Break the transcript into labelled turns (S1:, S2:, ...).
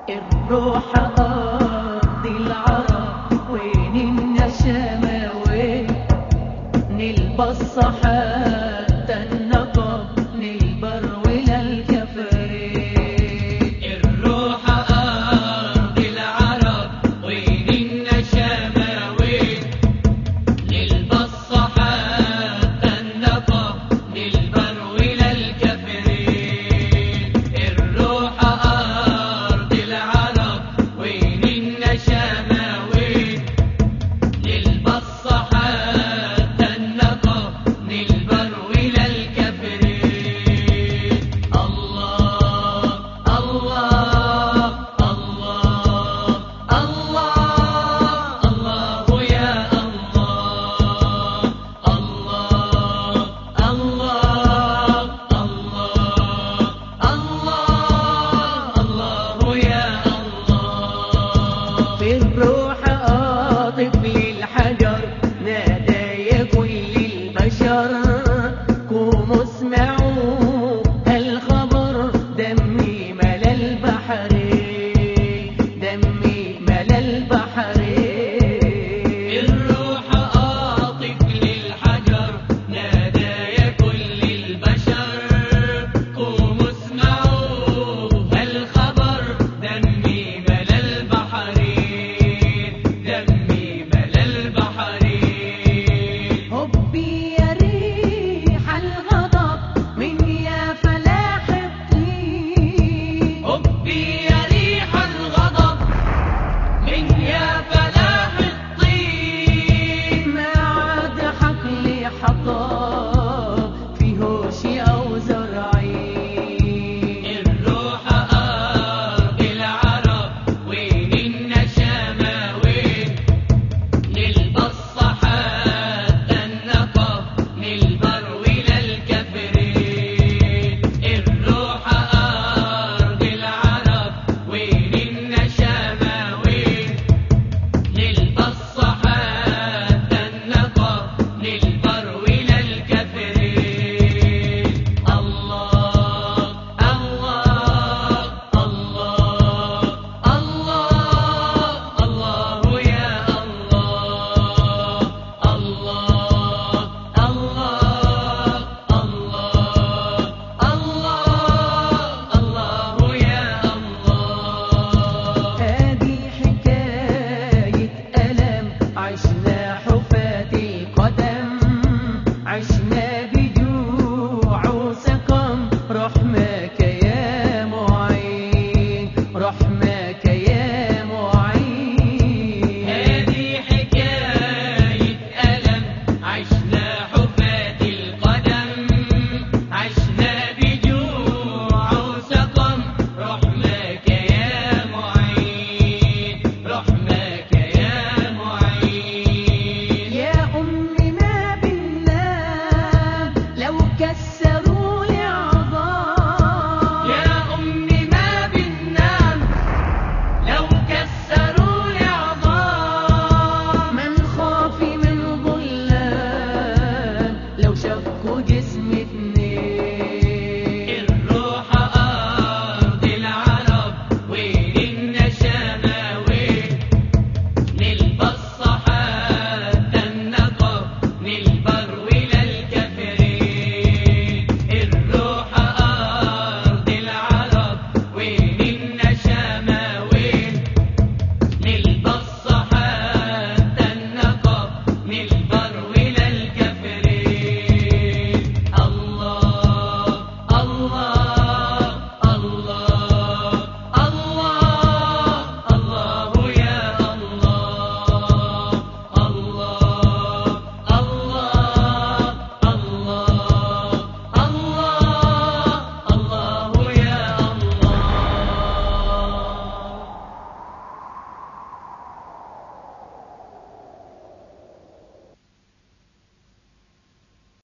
S1: الروح أرض العرب وين النشامة وين نلبس حتى النقب نلبر ولا الكفرين.
S2: الروح أرض العرب وين النشامة وين نلبس حتى النقب نلبر ولا الكفرين. الروح أرض العرب وين النشامة وين نلبس حتى النقب نلبر ولا الكفرين. الله الله الله الله الله يا الله الله الله الله الله يا الله.
S1: في الروح أطف للحجر نادى يا كل البشر قوموا اسمعوا الخبر دمي ملا البحر